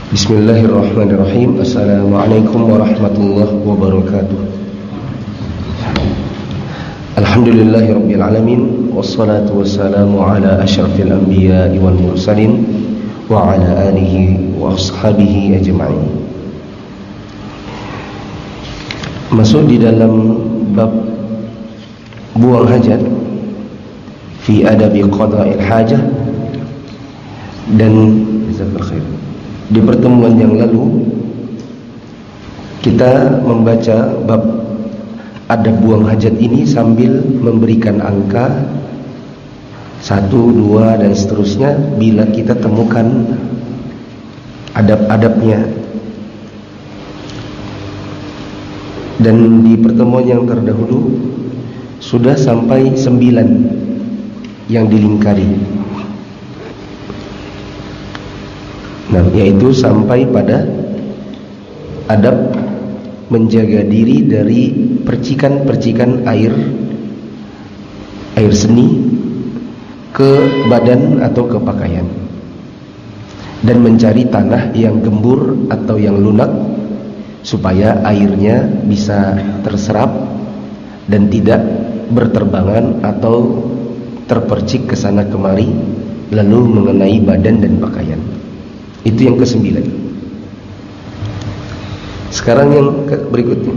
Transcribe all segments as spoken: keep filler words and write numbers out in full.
Bismillahirrahmanirrahim. Assalamualaikum warahmatullahi wabarakatuh. Alhamdulillahirabbil alamin, wassalatu wassalamu ala asyrafil anbiya'i wal mursalin wa ala alihi wa ashabihi ajma'in. Masuk di dalam bab buang hajat fi adabi qada'il hajah. Dan jazakallahu khair, di pertemuan yang lalu kita membaca bab adab buang hajat ini sambil memberikan angka satu, dua dan seterusnya bila kita temukan adab-adabnya. Dan di pertemuan yang terdahulu sudah sampai sembilan yang dilingkari. Nah, yaitu sampai pada adab menjaga diri dari percikan-percikan air air seni ke badan atau ke pakaian, dan mencari tanah yang gembur atau yang lunak supaya airnya bisa terserap dan tidak berterbangan atau terpercik ke sana kemari lalu mengenai badan dan pakaian. Itu yang kesembilan. Sekarang yang berikutnya,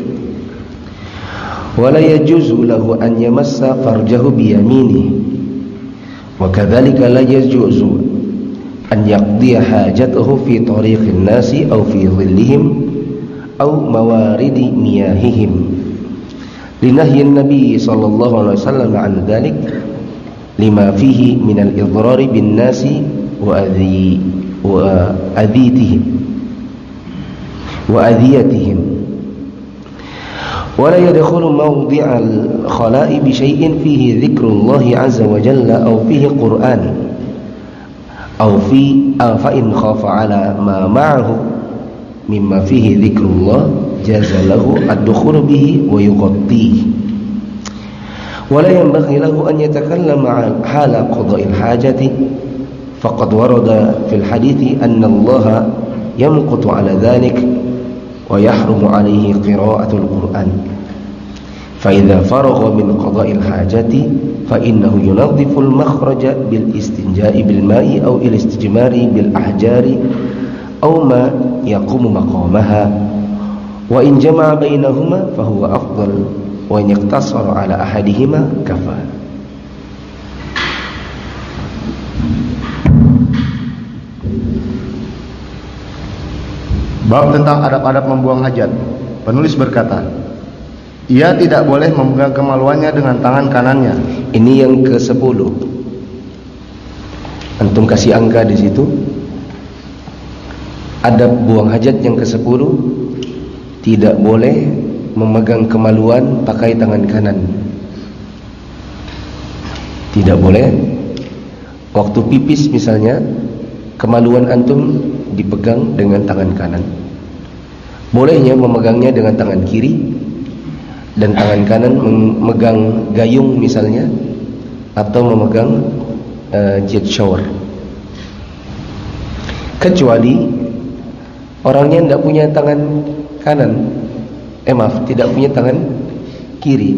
wala yajuzu lahu an yamassa farjahu bi yaminihi wa kadzalika la yajuzu an yaqdiya hajatahu fi tariqin nasi aw fi dhillihim aw mawaridi miyahihim linahyi an-nabi sallallahu alaihi wasallam an dzalik lima fihi min al-idrar bin nasi wa adhi wa adhitihim wa adhiyatihim wa la yadkhulu mawdi'al khala'i bi shay'in fihi dhikrullah 'azza wa jalla aw fihi Qur'an aw fi fa in khafa 'ala ma ma'ahu mimma fihi dhikrullah jaza lahu ad-dukhul bihi wa yughatti wa la yanbaghi lahu an yatakallama 'ala qada'il hajati faqad warada fil hadithi anna Allah yamqutu ala dhalik wa yahrumu alayhi qira'atul Qur'an fa idza faragha min qada'il hajati fa innahu yunadhifu al makhraja bil istinja'i bil ma'i aw il istijmari bil ahjari aw ma yaqumu maqamaha wa in jama'a bainahuma fa huwa afdal wa in iqtasara ala ahadihima kafa. Bab tentang adab-adab membuang hajat. Penulis berkata, ia tidak boleh memegang kemaluannya dengan tangan kanannya. Ini yang ke sepuluh. Antum kasih angka di situ. Adab buang hajat yang ke sepuluh, tidak boleh memegang kemaluan pakai tangan kanan. Tidak boleh. Waktu pipis misalnya, kemaluan antum dipegang dengan tangan kanan. Bolehnya memegangnya dengan tangan kiri, dan tangan kanan memegang gayung misalnya, atau memegang uh, jet shower. Kecuali orangnya tidak punya tangan kanan, eh maaf, tidak punya tangan kiri,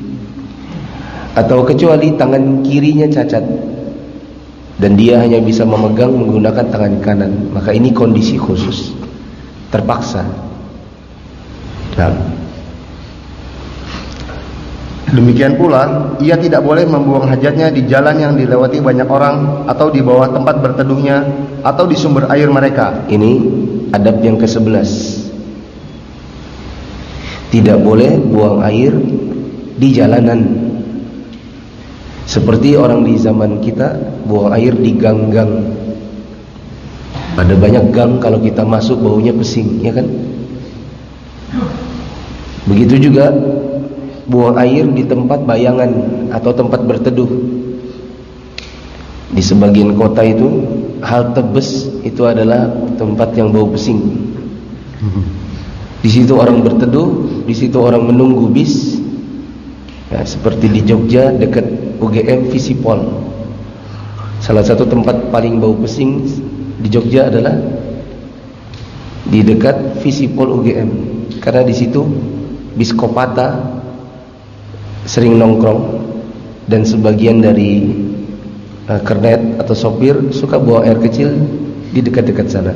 atau kecuali tangan kirinya cacat dan dia hanya bisa memegang menggunakan tangan kanan, maka ini kondisi khusus, terpaksa. Nah, demikian pula ia tidak boleh membuang hajatnya di jalan yang dilewati banyak orang, atau di bawah tempat berteduhnya, atau di sumber air mereka. Ini adab yang ke sebelas. Tidak boleh buang air di jalanan. Seperti orang di zaman kita buang air di gang-gang. Ada banyak gang, kalau kita masuk baunya pesing, ya kan? Begitu juga buang air di tempat bayangan atau tempat berteduh. Di sebagian kota itu, halte bus itu adalah tempat yang bau pesing. Di situ orang berteduh, di situ orang menunggu bis. Ya, seperti di Jogja dekat U G M Visipol. Salah satu tempat paling bau pesing di Jogja adalah di dekat Visipol U G M, karena di situ biskopata sering nongkrong dan sebagian dari uh, kernet atau sopir suka buang air kecil di dekat-dekat sana.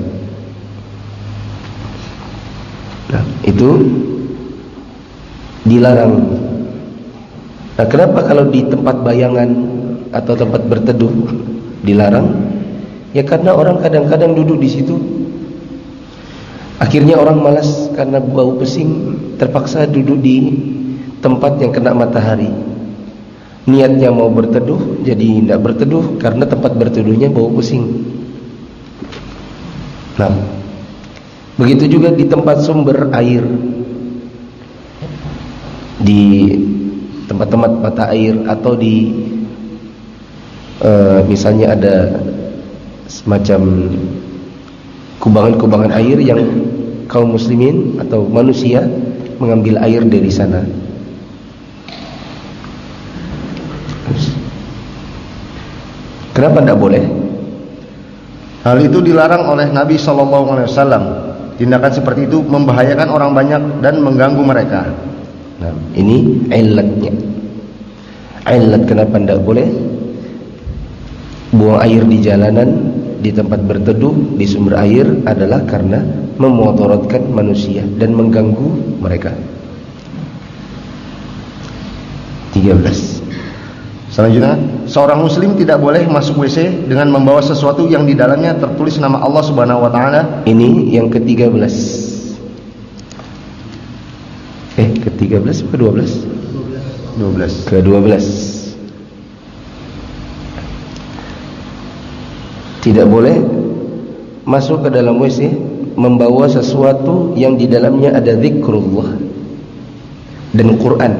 Nah, itu dilarang. Nah, kenapa kalau di tempat bayangan atau tempat berteduh dilarang? Ya karena orang kadang-kadang duduk di situ, akhirnya orang malas karena bau pesing, terpaksa duduk di tempat yang kena matahari. Niatnya mau berteduh, jadi tidak berteduh karena tempat berteduhnya bau pesing. Nah, begitu juga di tempat sumber air, di tempat-tempat mata air, atau di uh, misalnya ada semacam kubangan-kubangan air yang kaum muslimin atau manusia mengambil air dari sana. Kenapa tidak boleh? Hal itu dilarang oleh Nabi shallallahu alaihi wasallam. Tindakan seperti itu membahayakan orang banyak dan mengganggu mereka. Nah, ini ilatnya. Ilat kenapa tidak boleh buang air di jalanan, di tempat berteduh, di sumber air adalah karena memudaratkan manusia dan mengganggu mereka. tiga belas. Selanjutnya, seorang muslim tidak boleh masuk W C dengan membawa sesuatu yang di dalamnya tertulis nama Allah Subhanahu wa taala. Ini yang ke-tiga belas. Eh, ke-tiga belas ke dua belas? dua belas. Ke-dua belas. Tidak boleh masuk ke dalam W C membawa sesuatu yang di dalamnya ada zikrullah dan Quran.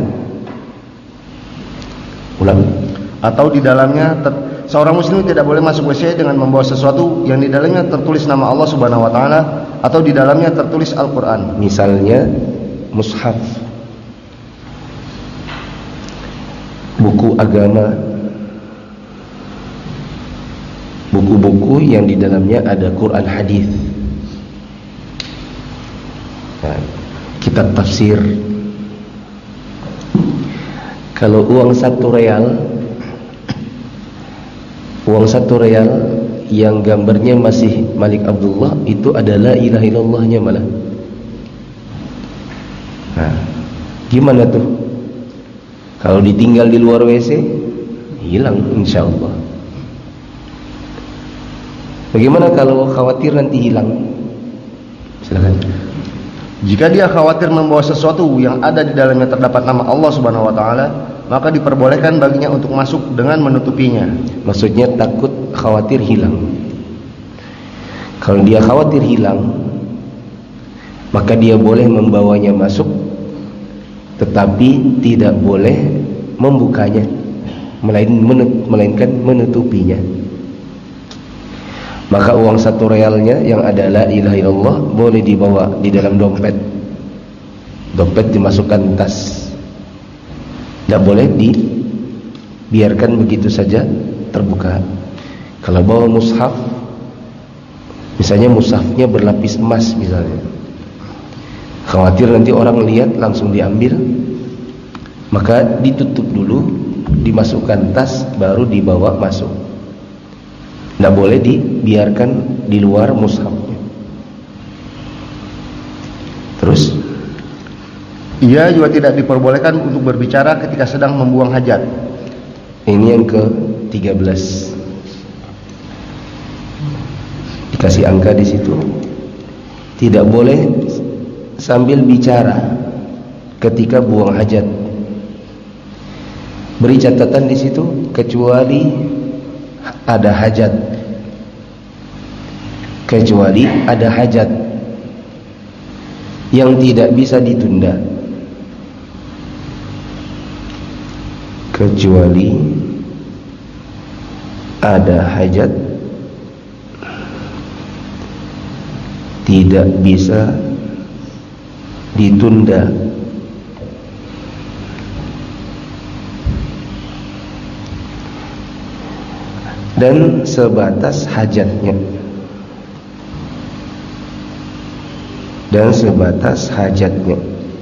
Ulang. Atau di dalamnya ter- seorang muslim tidak boleh masuk W C dengan membawa sesuatu yang di dalamnya tertulis nama Allah Subhanahu wa taala atau di dalamnya tertulis Al-Qur'an. Misalnya mushaf, buku agama, buku-buku yang di dalamnya ada Quran hadis, nah, kitab tafsir. Kalau uang satu real, uang satu real yang gambarnya masih Malik Abdullah, itu adalah ilaha illallahnya malah. Nah, gimana tuh? Kalau ditinggal di luar W C, hilang insya Allah. Bagaimana kalau khawatir nanti hilang? Silakan. Jika dia khawatir membawa sesuatu yang ada di dalamnya terdapat nama Allah Subhanahu wa taala, maka diperbolehkan baginya untuk masuk dengan menutupinya. Maksudnya takut khawatir hilang. Kalau dia khawatir hilang, maka dia boleh membawanya masuk, tetapi tidak boleh membukanya, melainkan menutupinya. Maka uang satu realnya yang ada la ilaha illallah boleh dibawa di dalam dompet. Dompet dimasukkan tas. Tidak boleh dibiarkan begitu saja terbuka. Kalau bawa mushaf, misalnya mushafnya berlapis emas misalnya, khawatir nanti orang lihat langsung diambil, maka ditutup dulu, dimasukkan tas, baru dibawa masuk. Tidak boleh dibiarkan di luar mushafnya. Terus, ia juga tidak diperbolehkan untuk berbicara ketika sedang membuang hajat. Ini yang ke tiga belas. Dikasih angka di situ. Tidak boleh sambil bicara ketika buang hajat. Beri catatan di situ, kecuali ada hajat. Kecuali ada hajat yang tidak bisa ditunda. Kecuali ada hajat tidak bisa ditunda. Dan sebatas hajatnya. dan sebatas hajatnya.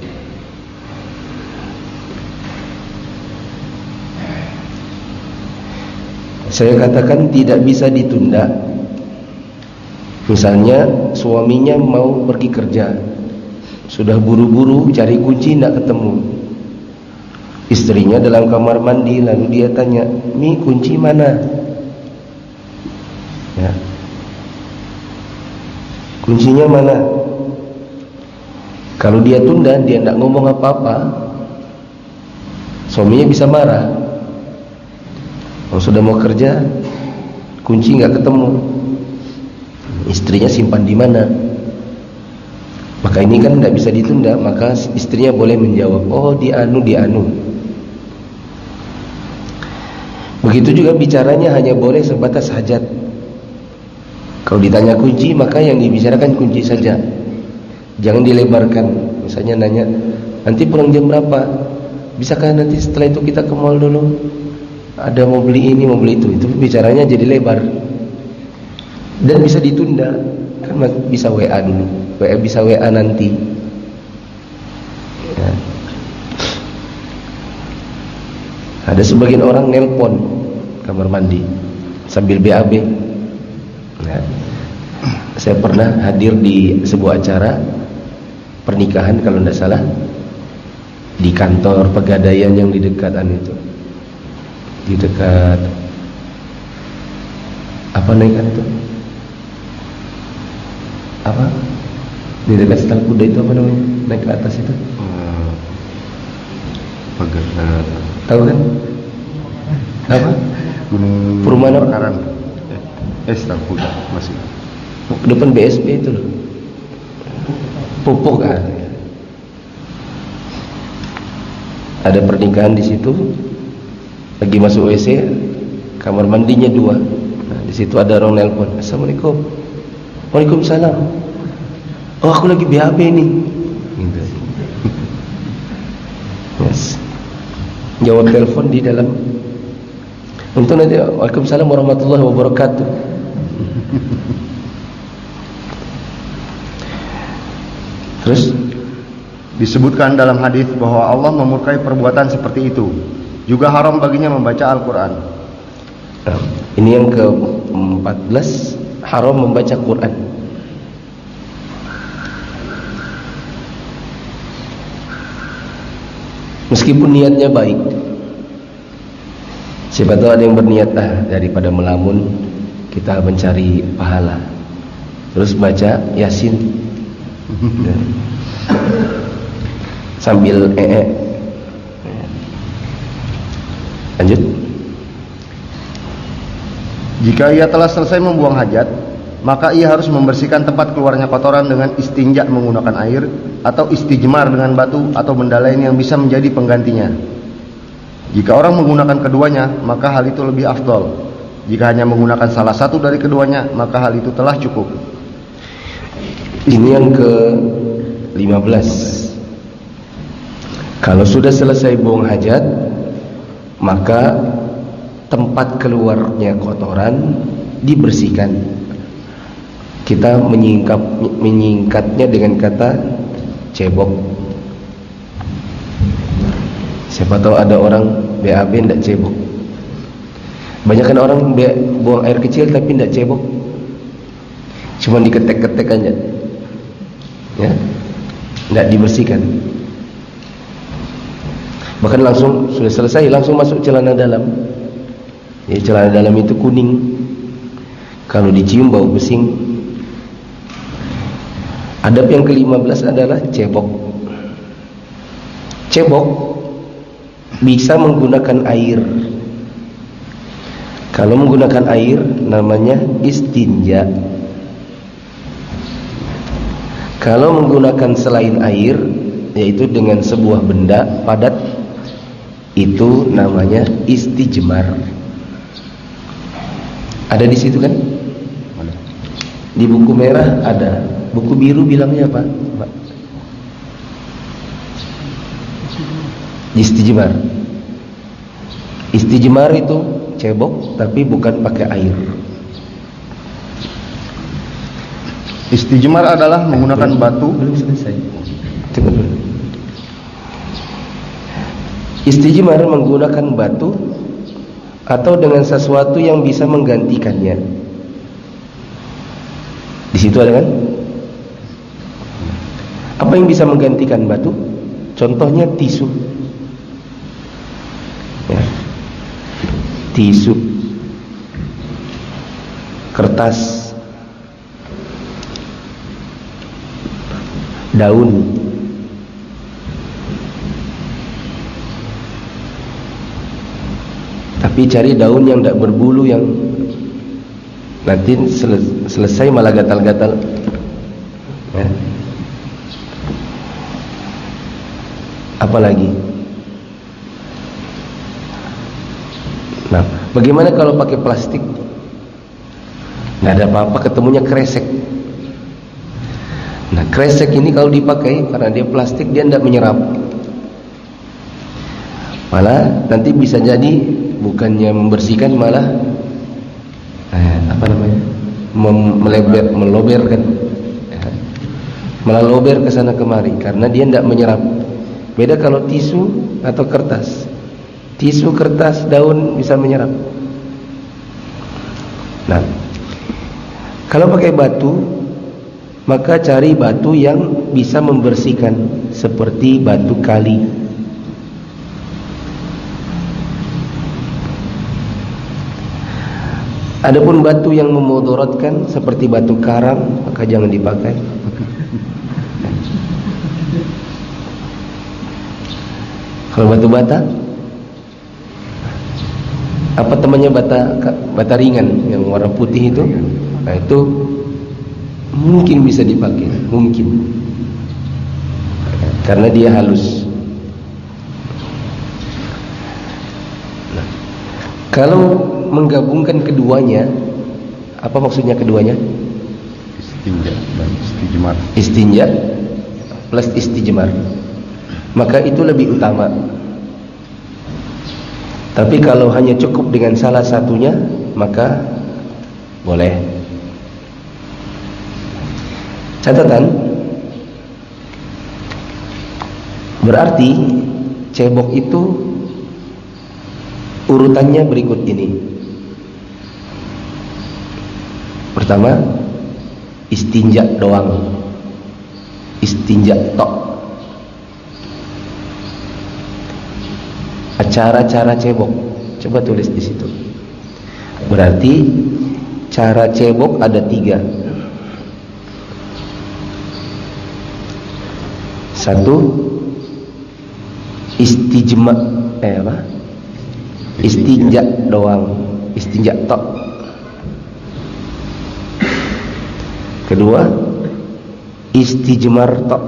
Saya katakan tidak bisa ditunda. Misalnya suaminya mau pergi kerja, sudah buru-buru cari kunci tidak ketemu. Istrinya dalam kamar mandi, lalu dia tanya, "Mi, kunci mana?" Ya. Kuncinya mana? Kalau dia tunda, dia tidak ngomong apa-apa, suaminya bisa marah. Kalau sudah mau kerja, kunci nggak ketemu, istrinya simpan di mana? Maka ini kan tidak bisa ditunda. Maka istrinya boleh menjawab, "Oh, di anu, di anu." Begitu juga bicaranya hanya boleh sebatas hajat. Kalau ditanya kunci, maka yang dibicarakan kunci saja, jangan dilebarkan. Misalnya nanya, "Nanti pulang jam berapa? Bisakah nanti setelah itu kita ke mall dulu? Ada mau beli ini, mau beli itu." Itu bicaranya jadi lebar. Dan bisa ditunda. Kan bisa W A dulu, W A bisa W A nanti. Ya. Ada sebagian orang nelpon kamar mandi sambil B A B. Ya. Saya pernah hadir di sebuah acara pernikahan kalau tidak salah di kantor Pegadaian yang di dekatan itu, di dekat apa namanya itu? Apa? Di dekat Setal Kuda itu apa namanya? Naik ke atas itu? Uh, Pegadaian. Tahu kan? Apa? Gunung Perumahan apa? Bakaran. Eh, Setal Kuda masih. Depan B S B itu loh. Pupuk kan? Ada pernikahan di situ. Lagi masuk W C, kamar mandinya dua. Nah, di situ ada orang nelpon, "Assalamualaikum." "Waalaikumsalam." "Oh, aku lagi B A B nih." Gitu. Yes. Jawab telepon di dalam. Untung nanti, "Waalaikumsalam warahmatullahi wabarakatuh." Terus disebutkan dalam hadis bahwa Allah memurkai perbuatan seperti itu. Juga haram baginya membaca Al-Quran. Nah, ini yang ke empat belas, haram membaca Quran. Meskipun niatnya baik. Siapa tahu ada yang berniat, ah, daripada melamun kita mencari pahala, terus baca Yasin sambil ee. Lanjut. Jika ia telah selesai membuang hajat, maka ia harus membersihkan tempat keluarnya kotoran dengan istinja menggunakan air, atau istijmar dengan batu atau benda lain yang bisa menjadi penggantinya. Jika orang menggunakan keduanya, maka hal itu lebih afdol. Jika hanya menggunakan salah satu dari keduanya, maka hal itu telah cukup. Ini yang ke lima belas. Kalau sudah selesai buang hajat, maka tempat keluarnya kotoran dibersihkan. Kita menyingkap, menyingkatnya dengan kata cebok. Siapa tahu ada orang B A B tidak cebok. Banyak kan orang buang air kecil tapi tidak cebok, cuma diketek-ketek aja, ya, tidak dibersihkan. Bahkan langsung sudah selesai langsung masuk celana dalam. Ya, celana dalam itu kuning. Kalau dicium bau pesing. Adab yang ke lima belas adalah cebok. Cebok bisa menggunakan air. Kalau menggunakan air namanya istinja. Kalau menggunakan selain air, yaitu dengan sebuah benda padat, itu namanya istijmar. Ada di situ kan? Di buku merah ada. Buku biru bilangnya apa, Pak? Istijmar. Istijmar itu cebok tapi bukan pakai air. Istijmar adalah menggunakan batu. Belum selesai. Tunggu dulu. Istijmar menggunakan batu atau dengan sesuatu yang bisa menggantikannya. Di situ ada kan? Apa yang bisa menggantikan batu? Contohnya tisu. Ya. Tisu, kertas, daun. Tapi cari daun yang tidak berbulu, yang nanti selesai malah gatal-gatal. Ya. Apalagi? Nah, bagaimana kalau pakai plastik? Nggak ada apa-apa, ketemunya kresek. Nah, kresek ini kalau dipakai, karena dia plastik, dia tidak menyerap. Malah nanti bisa jadi bukannya membersihkan, malah eh, apa namanya, Mem- melebar, melober kan, ya. Malah lober ke sana kemari karena dia tidak menyerap. Beda kalau tisu atau kertas. Tisu, kertas, daun bisa menyerap. Nah, kalau pakai batu, maka cari batu yang bisa membersihkan, seperti batu kali. Adapun batu yang memudaratkan seperti batu karang, maka jangan dipakai. Kalau batu bata, apa temannya bata bata ringan yang warna putih itu, nah itu mungkin bisa dipakai, mungkin, karena dia halus. Nah, kalau menggabungkan keduanya, apa maksudnya keduanya? Istinja dan istijmar. Istinja plus istijmar, maka itu lebih utama. Tapi kalau hanya cukup dengan salah satunya, maka boleh. Catatan, berarti cebok itu urutannya berikut ini. Pertama, istinja doang, istinja tok. Cara-cara cebok, coba tulis di situ. Berarti cara cebok ada tiga. Satu, istijma, eh apa? Istinja doang, istinja tok. Kedua, istijmar tok,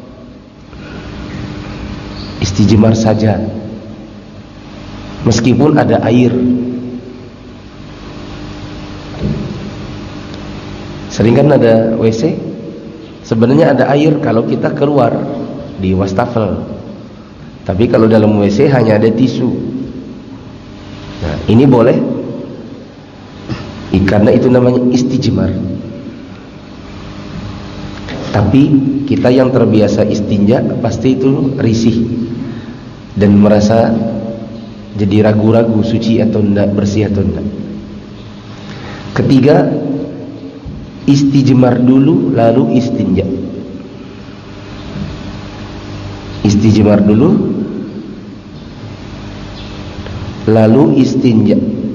istijmar saja, meskipun ada air. Sering kan ada W C, sebenarnya ada air kalau kita keluar di wastafel, tapi kalau dalam W C hanya ada tisu. Nah, ini boleh, karena itu namanya istijmar. Tapi kita yang terbiasa istinja pasti itu risih dan merasa jadi ragu-ragu suci atau tidak, bersih atau tidak. Ketiga, istijmar dulu lalu istinja. Istijmar dulu lalu istinja.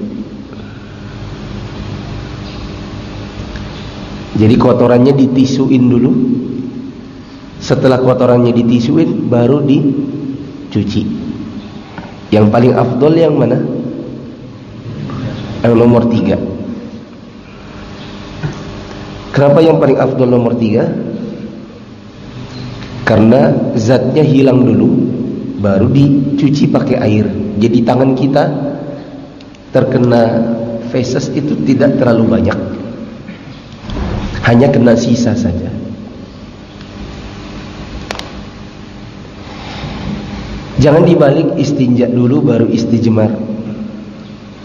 Jadi kotorannya ditisuin dulu. Setelah kotorannya ditisuin baru dicuci. Yang paling afdol yang mana? Yang nomor tiga. Kenapa yang paling afdol nomor tiga? Karena zatnya hilang dulu, baru dicuci pakai air. Jadi tangan kita terkena feses itu tidak terlalu banyak, hanya kena sisa saja. Jangan dibalik, istinja dulu baru istijmar,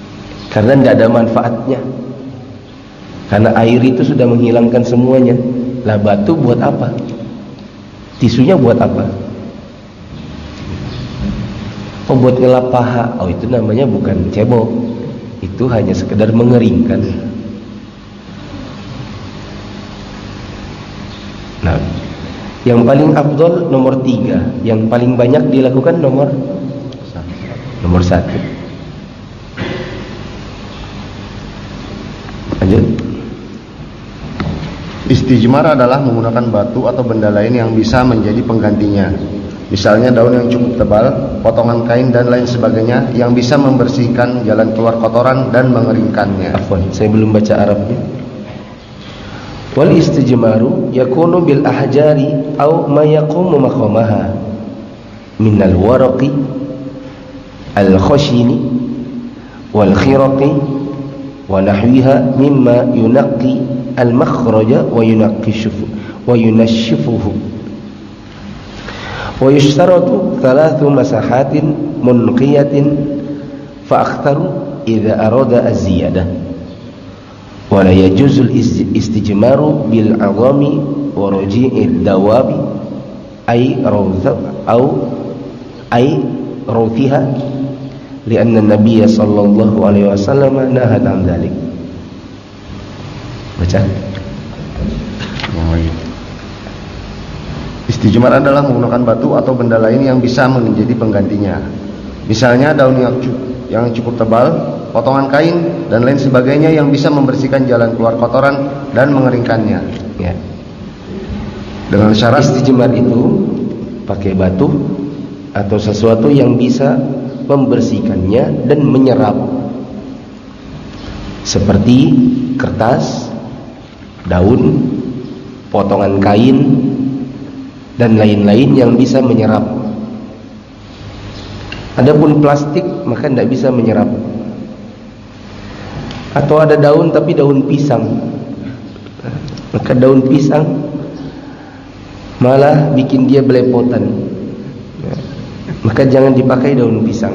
karena tidak ada manfaatnya. Karena air itu sudah menghilangkan semuanya. Lah batu buat apa? Tisunya buat apa? Oh, buat ngelap paha. Oh, itu namanya bukan cebok. Itu hanya sekedar mengeringkan. Nah, yang paling afdol nomor tiga, yang paling banyak dilakukan nomor nomor satu. Lanjut. Istijmar adalah menggunakan batu atau benda lain yang bisa menjadi penggantinya. Misalnya daun yang cukup tebal, potongan kain dan lain sebagainya yang bisa membersihkan jalan keluar kotoran dan mengeringkannya. Afwan, saya belum baca Arabnya. Wal istijmaru yakunu bil ahjari aw ma yaqumu maqamaha min al waraqi al khashini wal khiraqi wa nahwiha mimma yunaqqi al makhraja wa yunaqqishuhu wa yunashshifuhu wa yushtaratu thalathu masahatin munqiyatin fa akhtaru idza arada az-ziyadah wa la yajuzul istijmaru bil 'azami wa raji'id dawabi ay rawza au ay rawtiha lianna an-nabiy sallallahu alaihi wasallam nahaa 'an dzalik. Baca. Istijmar adalah menggunakan batu atau benda lain yang bisa menjadi penggantinya. Misalnya daun yang cukup, yang cukup tebal, potongan kain dan lain sebagainya yang bisa membersihkan jalan keluar kotoran dan mengeringkannya. Ya. Dengan syarat istijmar itu pakai batu atau sesuatu yang bisa membersihkannya dan menyerap, seperti kertas, daun, potongan kain dan lain-lain yang bisa menyerap. Adapun plastik maka tidak bisa menyerap. Atau ada daun tapi daun pisang, maka daun pisang malah bikin dia belepotan, maka jangan dipakai daun pisang.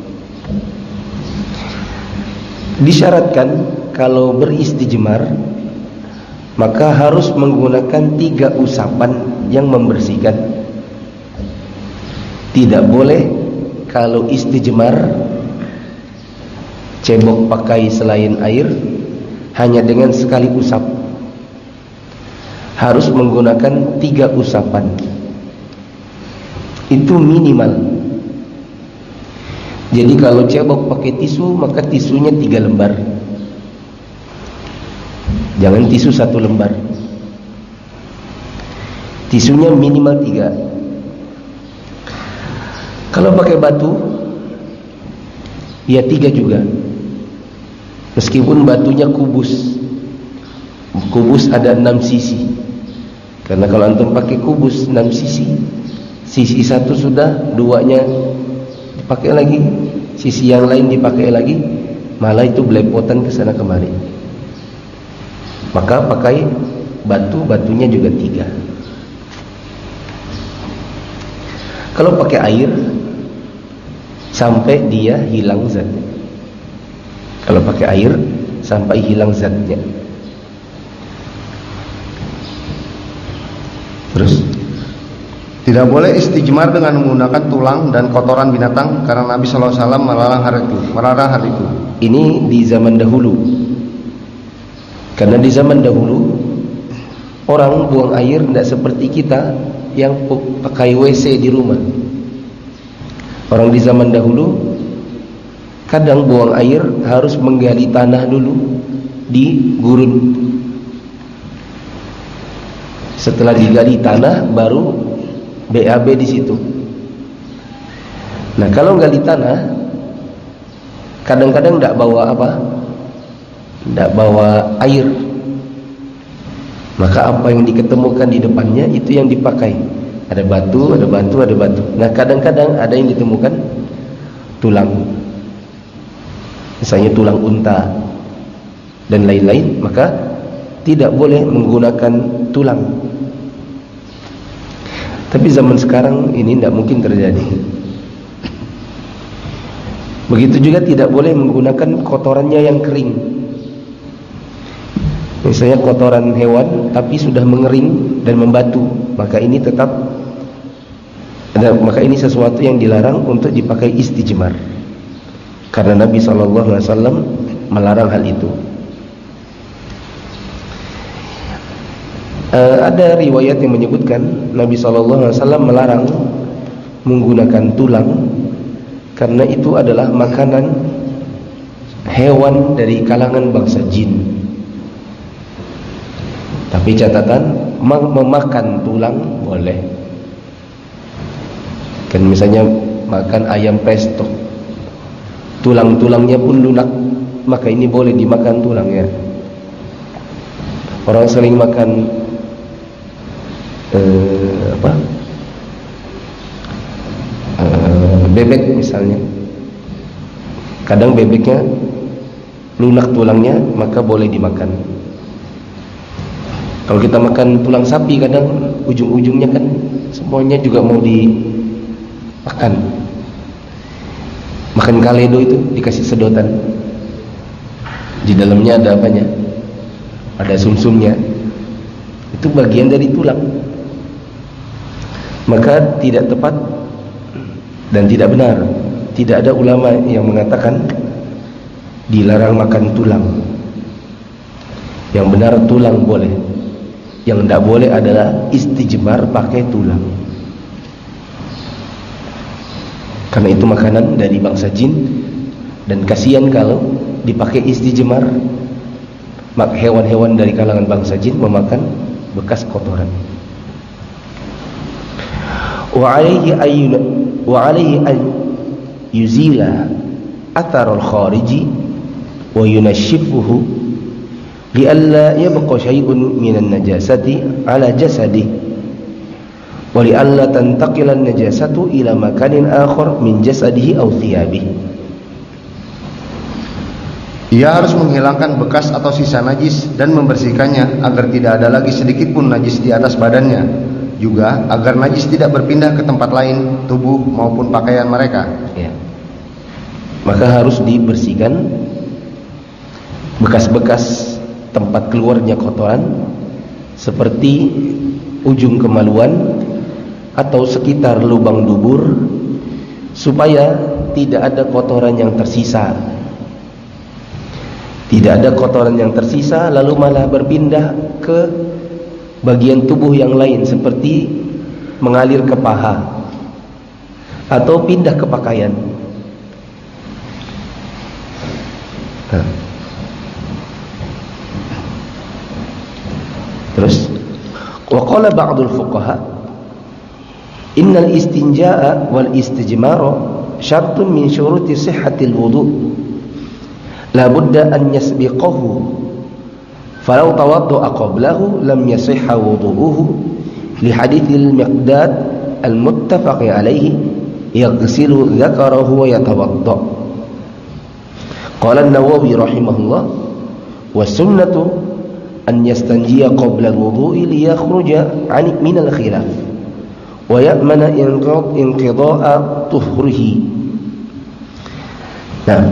Disyaratkan kalau beristijmar maka harus menggunakan tiga usapan yang membersihkan. Tidak boleh kalau istijmar cebok pakai selain air hanya dengan sekali usap. Harus menggunakan tiga usapan. Itu minimal. Jadi kalau cebok pakai tisu, maka tisunya tiga lembar. Jangan tisu satu lembar. Tisunya minimal tiga. Kalau pakai batu, ya tiga juga. Meskipun batunya kubus. Kubus ada enam sisi. Karena kalau antum pakai kubus enam sisi, sisi satu sudah, duanya dipakai lagi, sisi yang lain dipakai lagi, malah itu belepotan ke sana kemari. Maka pakai batu, batunya juga tiga. Kalau pakai air sampai dia hilang zatnya. Kalau pakai air sampai hilang zatnya. Terus tidak boleh istijmar dengan menggunakan tulang dan kotoran binatang karena Nabi shallallahu alaihi wasallam melarang hal itu. Melarang hal itu. Ini di zaman dahulu. Karena di zaman dahulu orang buang air tidak seperti kita yang pakai W C di rumah. Orang di zaman dahulu kadang buang air harus menggali tanah dulu di gurun. Setelah digali tanah baru B A B di situ. Nah, kalau gali tanah kadang-kadang tidak bawa apa? Tidak bawa air. Maka apa yang diketemukan di depannya itu yang dipakai. Ada batu, ada batu, ada batu. Nah, kadang-kadang ada yang ditemukan tulang. Misalnya tulang unta dan lain-lain, maka tidak boleh menggunakan tulang. Tapi zaman sekarang ini tidak mungkin terjadi. Begitu juga tidak boleh menggunakan kotorannya yang kering. Misalnya kotoran hewan tapi sudah mengering dan membatu, maka ini tetap ada, maka ini sesuatu yang dilarang untuk dipakai istijmar, karena Nabi shallallahu alaihi wasallam melarang hal itu. Uh, ada riwayat yang menyebutkan Nabi shallallahu alaihi wasallam melarang menggunakan tulang, karena itu adalah makanan hewan dari kalangan bangsa jin. Tapi catatan, memakan tulang boleh. Kan misalnya makan ayam presto, tulang-tulangnya pun lunak, maka ini boleh dimakan tulangnya. Orang sering makan eh, apa eh, bebek misalnya, kadang bebeknya lunak tulangnya, maka boleh dimakan. Kalau kita makan tulang sapi, kadang ujung-ujungnya kan semuanya juga mau dimakan. Makan kaledo itu dikasih sedotan, di dalamnya ada apanya? Ada sumsumnya. Itu bagian dari tulang. Maka tidak tepat dan tidak benar. Tidak ada ulama yang mengatakan dilarang makan tulang. Yang benar tulang boleh. Yang tidak boleh adalah istijmar pakai tulang, karena itu makanan dari bangsa jin, dan kasihan kalau dipakai istijmar, maka hewan-hewan dari kalangan bangsa jin memakan bekas kotoran. Wa alaihi ayyuna wa alaihi an yuzila athar al-khariji wa yunashifuhu li'alla yabqa syai'un minan najasati ala jasadi wa li'alla tantaqila an-najasatu ila makanin akhar min jasadihi aw thiyabihi. Ia harus menghilangkan bekas atau sisa najis dan membersihkannya agar tidak ada lagi sedikit pun najis di atas badannya, juga agar najis tidak berpindah ke tempat lain tubuh maupun pakaian mereka. Ya. Maka harus dibersihkan bekas-bekas tempat keluarnya kotoran, seperti ujung kemaluan atau sekitar lubang dubur, supaya tidak ada kotoran yang tersisa. Tidak ada kotoran yang tersisa lalu malah berpindah ke bagian tubuh yang lain, seperti mengalir ke paha atau pindah ke pakaian. Nah. Terus, wa qala ba'dul fuqaha innal istinjaa'a wal istijmara syartun min syuruti sihhatil wudu' la budda an yasbiqahu falau tawadda'a qablahu lam yasihha wudu'uhu li hadithil miqdad al muttafaq alayhi yaghsilu dhakarahu wa yatawadda'. Qala an-Nawawi rahimahullah wa sunnatu an yastanjiya qabla al-wudu'i liyakhruja 'an min al-khilaf wa ya'mana inqida'a tuhrihi. Nah,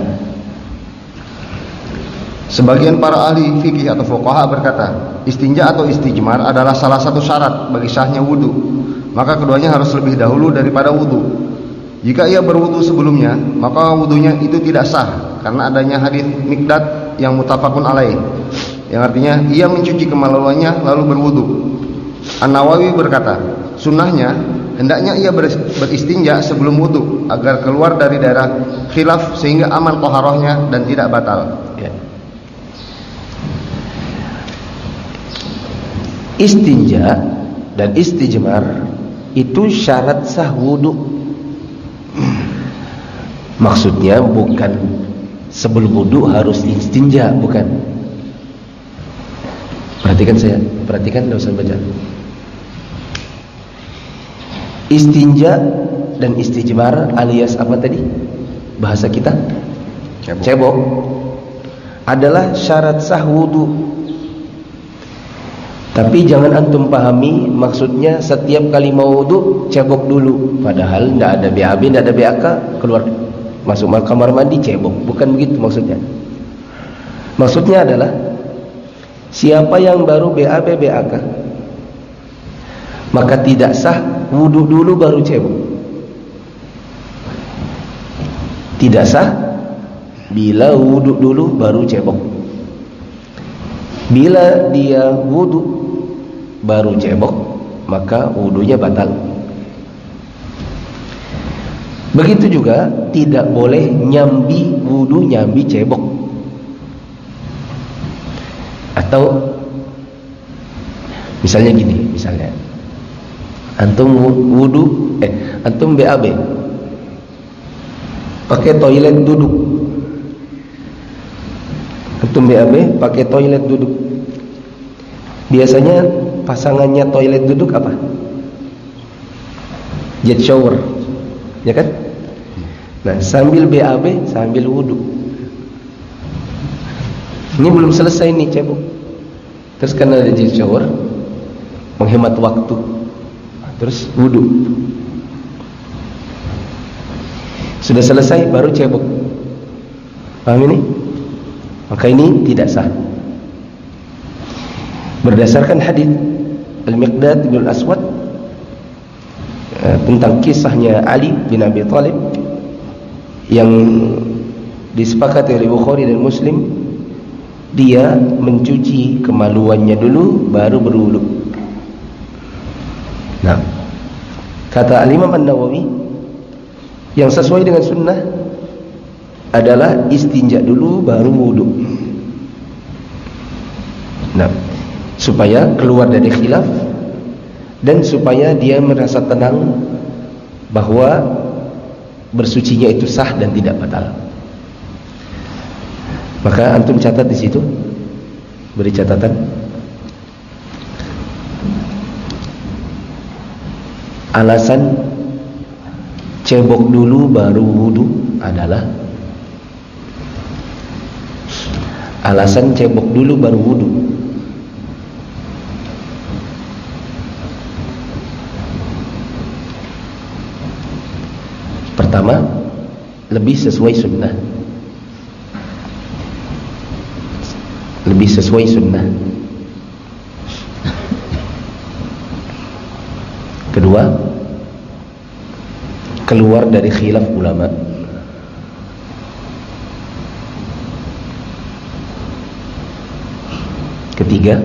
sebagian para ahli fikih atau fuqaha berkata, istinja atau istijmar adalah salah satu syarat bagi sahnya wudu. Maka keduanya harus lebih dahulu daripada wudu. Jika ia berwudu sebelumnya, maka wudunya itu tidak sah karena adanya hadis Miqdad yang muttafaqun alaih, yang artinya ia mencuci kemaluannya lalu berwudu. An-Nawawi berkata, sunnahnya hendaknya ia beristinja sebelum wudu agar keluar dari daerah khilaf sehingga aman taharahnya dan tidak batal. Ya. Istinja dan istijmar itu syarat sah wudu. Maksudnya bukan sebelum wudu harus istinja, bukan. Perhatikan saya, perhatikan, tidak usah baca. Istinja dan istijmar alias apa tadi? Bahasa kita? Cebok. Cebok adalah syarat sah wudu. Tapi jangan antum pahami maksudnya setiap kali mau wudu cebok dulu. Padahal tidak ada B A B, tidak ada B A K, keluar masuk kamar mandi cebok. Bukan begitu maksudnya. Maksudnya adalah Siapa yang baru B A B B A K, maka tidak sah wudu dulu baru cebok. Tidak sah bila wudu dulu baru cebok. Bila dia wudu baru cebok, maka wudunya batal. Begitu juga tidak boleh nyambi wudu nyambi cebok. Atau misalnya gini, misalnya antum wudu, eh antum B A B pakai toilet duduk. Antum B A B pakai toilet duduk. Biasanya pasangannya toilet duduk apa? Jet shower, ya kan? Nah, sambil B A B sambil wudu. Ini belum selesai nih cebok. Terus karena ada jet shower, menghemat waktu. Terus wudu. Sudah selesai baru cebok. Paham ini? Maka ini tidak sah. Berdasarkan hadis Al-Miqdad bin Al-Aswad tentang kisahnya Ali bin Abi Thalib yang disepakati oleh Bukhari dan Muslim, dia mencuci kemaluannya dulu baru berwudu. Nah, kata Al-Imam An-Nawawi, yang sesuai dengan sunnah adalah istinja dulu baru wudu. Nah, supaya keluar dari khilaf dan supaya dia merasa tenang bahwa bersucinya itu sah dan tidak batal. Maka antum catat di situ, beri catatan. Alasan cebok dulu baru wudu adalah alasan cebok dulu baru wudu. Pertama, lebih sesuai sunnah. Lebih sesuai sunnah. Kedua, keluar dari khilaf ulama. Ketiga,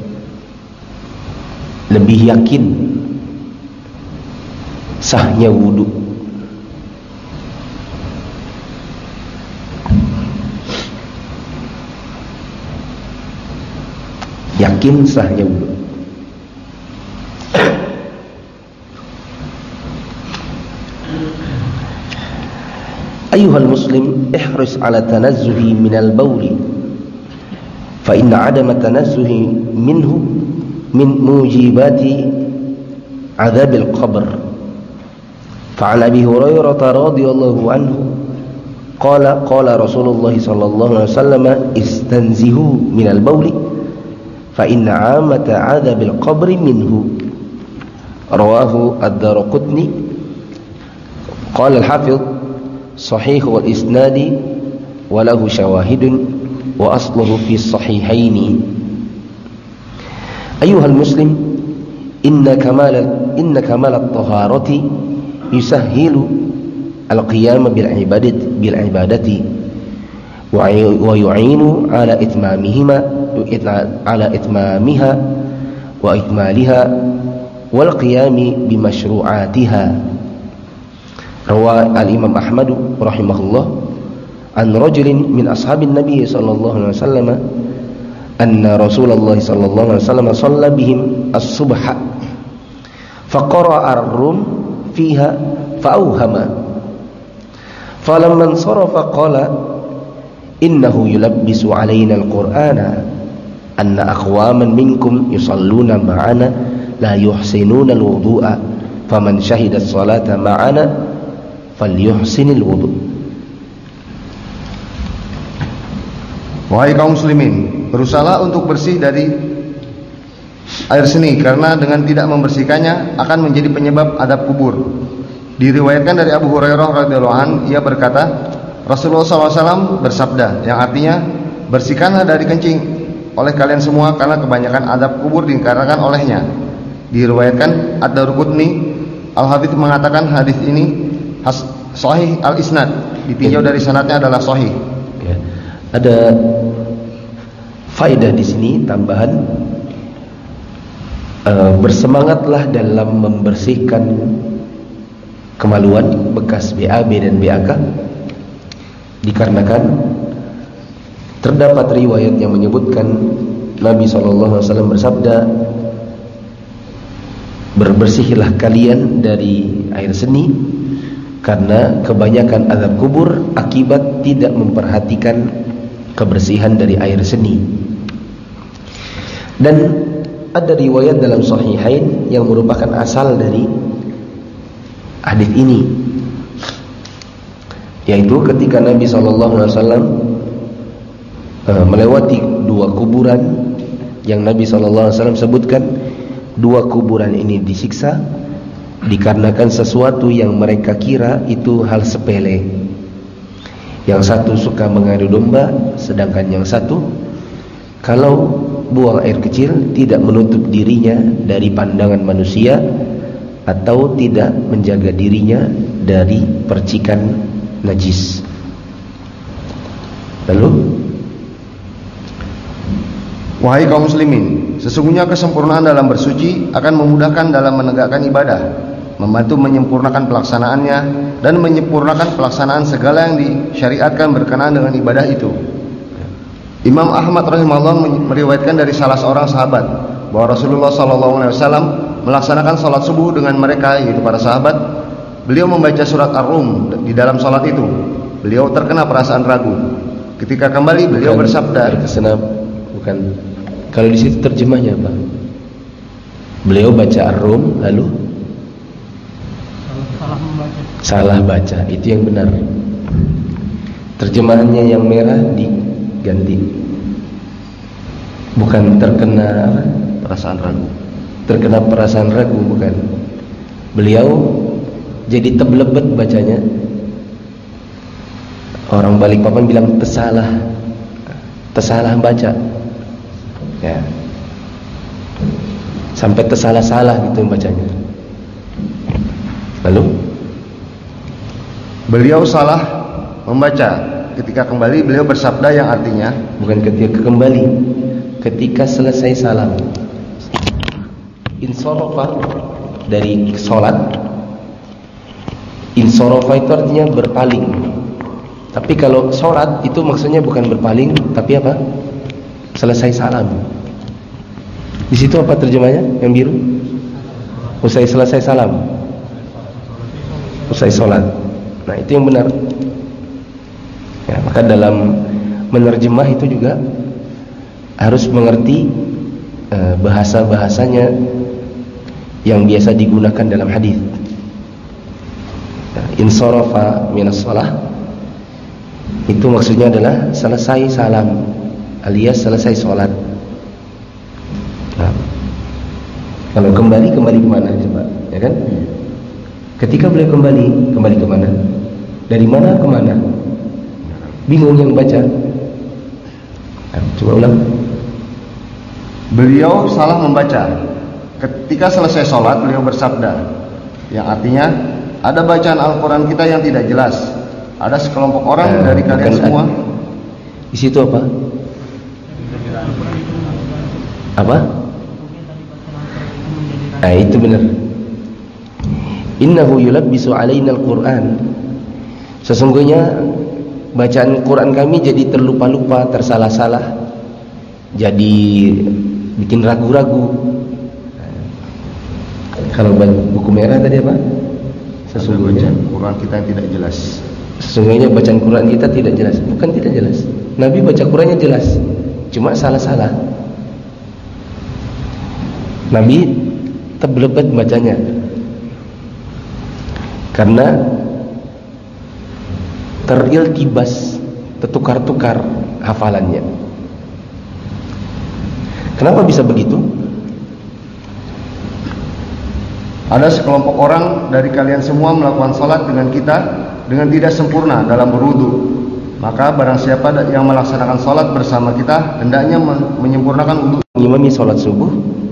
lebih yakin sahnya wudu. Yakin sahnya wudu. Ayuhal muslim, ihris ala tanazzuhi minal bawli, fa inna adama tanazzuhi minhu min mujibati adzabil qabr. Fa an Abi Hurairah radhiyallahu anhu qala qala Rasulullah sallallahu alaihi wasallam istanzihu minal bawli fa inna amata adzabil qabri minhu. Rawahu ad-Daraqutni. Qala al-Hafidh sahih wal isnadi wa lahu syawahidun wa asluhu fi sahihaini. Ayuhal muslim, inna kamal inna kamal at-taharati yusahhilu al-qiyam bil ibadati bil ibadati wa yu'inu ala itmamihima ala itmamiha wa ikmaliha wal qiyami bi mashru'atiha. Rawa al-Imam Ahmad rahimahullah an rajulin min ashabin Nabi sallallahu alaihi wasallam anna Rasulullah sallallahu alaihi wasallam shalla bihim as-subha faqara'a ar-rum fiha fa'awhama falamma sarafa qala innahu yulabbisu alaina al-Qur'ana anna aqwaman minkum yusalluna ma'ana la yuhsinuna al-wudu'a faman shahida as-salata ma'ana falyuhsinil wudu. Wahai kaum muslimin, berusahalah untuk bersih dari air seni, karena dengan tidak membersihkannya akan menjadi penyebab adab kubur. Diriwayatkan dari Abu Hurairah radhiyallahu anhu, ia berkata, Rasulullah shallallahu alaihi wasallam bersabda, yang artinya, bersihkanlah dari kencing, oleh kalian semua karena kebanyakan adab kubur dikarenakan olehnya. Diriwayatkan Ad-Darqutni, Al-Hafidz mengatakan hadis ini has, sahih al-isnad, ditinjau dari sanadnya adalah sahih. Ya. Ada faedah di sini tambahan, e, bersemangatlah dalam membersihkan kemaluan bekas B A B dan B A K, dikarenakan terdapat riwayat yang menyebutkan Nabi shallallahu alaihi wasallam bersabda, berbersihlah kalian dari air seni karena kebanyakan azab kubur akibat tidak memperhatikan kebersihan dari air seni. Dan ada riwayat dalam Sahihain yang merupakan asal dari hadis ini, yaitu ketika Nabi shallallahu alaihi wasallam melewati dua kuburan yang Nabi shallallahu alaihi wasallam sebutkan, dua kuburan ini disiksa dikarenakan sesuatu yang mereka kira itu hal sepele. Yang satu suka mengadu domba, sedangkan yang satu kalau buang air kecil tidak menutup dirinya dari pandangan manusia atau tidak menjaga dirinya dari percikan najis. Lalu, wahai kaum muslimin, sesungguhnya kesempurnaan dalam bersuci akan memudahkan dalam menegakkan ibadah, membantu menyempurnakan pelaksanaannya, dan menyempurnakan pelaksanaan segala yang disyariatkan berkenaan dengan ibadah itu. Imam Ahmad rahimahullah meriwayatkan dari salah seorang sahabat bahwa Rasulullah shallallahu alaihi wasallam melaksanakan salat subuh dengan mereka, yaitu para sahabat. Beliau membaca surat Ar-Rum di dalam salat itu. Beliau terkena perasaan ragu. Ketika kembali beliau bukan bersabda, terkena, bukan. Kalau di situ terjemahnya apa? Beliau baca Ar-Rum lalu salah membaca. Salah baca, itu yang benar. Terjemahannya yang merah diganti. Bukan terkena perasaan ragu. Terkena perasaan ragu, bukan. Beliau jadi teblebet bacanya. Orang Balikpapan bilang tersalah, tersalah baca. Ya. Sampai tersalah-salah gitu bacanya. Lalu beliau salah membaca. Ketika kembali beliau bersabda yang artinya, bukan ketika kembali, ketika selesai salam. Insorofa dari sholat. Insorofa itu artinya berpaling. Tapi kalau sholat itu maksudnya bukan berpaling, tapi apa? Selesai salam. Di situ apa terjemahnya? Yang biru? Usai selesai salam. Usai sholat. Nah, itu yang benar. Ya, maka dalam menerjemah itu juga harus mengerti eh, bahasa-bahasanya yang biasa digunakan dalam hadis. Nah, insarafa minas shalah itu maksudnya adalah selesai salam alias selesai sholat. Nah, kalau kembali kembali kemana coba, ya kan? Ketika beliau kembali, kembali kemana? Dari mana ke mana? Bingung yang baca. Nah, coba ulang. Beliau salah membaca. Ketika selesai sholat, beliau bersabda, yang artinya ada bacaan Al-Quran kita yang tidak jelas. Ada sekelompok orang nah, dari kalian semua. Di situ apa? Apa? Nah, itu benar. Innahu yulabbisu alaina al-Qur'an. Sesungguhnya bacaan Quran kami jadi terlupa-lupa, tersalah-salah, jadi bikin ragu-ragu. Kalau buku merah tadi apa? Sesungguhnya Quran kita yang tidak jelas. Sesungguhnya bacaan Quran kita tidak jelas. Bukan tidak jelas. Nabi baca Qurannya jelas, cuma salah-salah. Nabi teblebet bacanya karena teriltibas, tertukar-tukar hafalannya. Kenapa bisa begitu? Ada sekelompok orang dari kalian semua melakukan salat dengan kita dengan tidak sempurna dalam berwudu. Maka barang siapa yang melaksanakan sholat bersama kita, hendaknya menyempurnakan wudu. Imami sholat subuh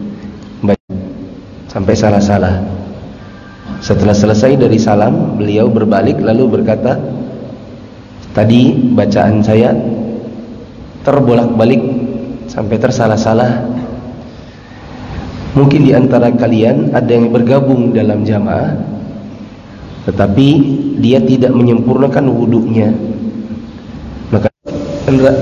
sampai salah-salah. Setelah selesai dari salam, beliau berbalik lalu berkata, tadi bacaan saya terbolak-balik sampai tersalah-salah. Mungkin di antara kalian ada yang bergabung dalam jamaah, tetapi dia tidak menyempurnakan wudunya. Maka Indra,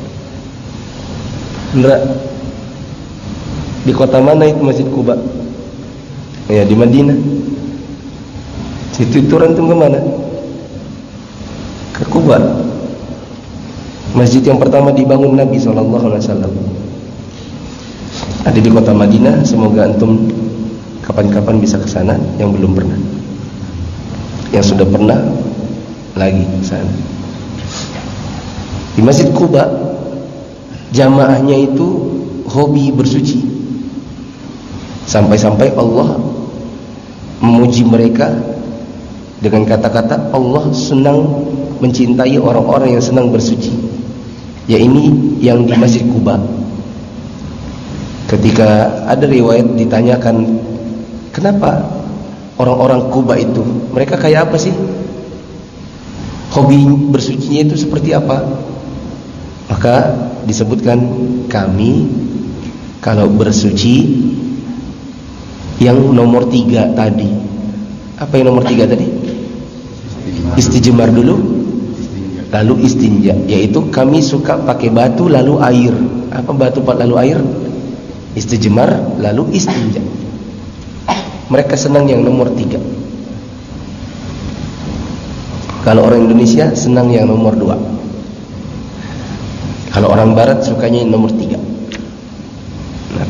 Indra, di kota mana itu Masjid Quba? Ya, di Madinah. Situ itu antum kemana? Ke Quba. Masjid yang pertama dibangun Nabi shallallahu alaihi wasallam. Ada di kota Madinah. Semoga antum kapan-kapan bisa ke sana yang belum pernah. Yang sudah pernah lagi ke sana. Di Masjid Quba, jamaahnya itu hobi bersuci. Sampai-sampai Allah memuji mereka dengan kata-kata Allah senang mencintai orang-orang yang senang bersuci. Ya, ini yang di Masjid Quba. Ketika ada riwayat ditanyakan, kenapa orang-orang Quba itu, mereka kayak apa sih? Hobi bersucinya itu seperti apa? Maka disebutkan, kami kalau bersuci yang nomor tiga tadi. Apa yang nomor tiga tadi? Istijmar dulu, lalu istinja. Yaitu kami suka pakai batu lalu air. Apa batu lalu air? Istijmar lalu istinja. Mereka senang yang nomor tiga. Kalau orang Indonesia senang yang nomor dua. Kalau orang Barat sukanya yang nomor tiga. Nah.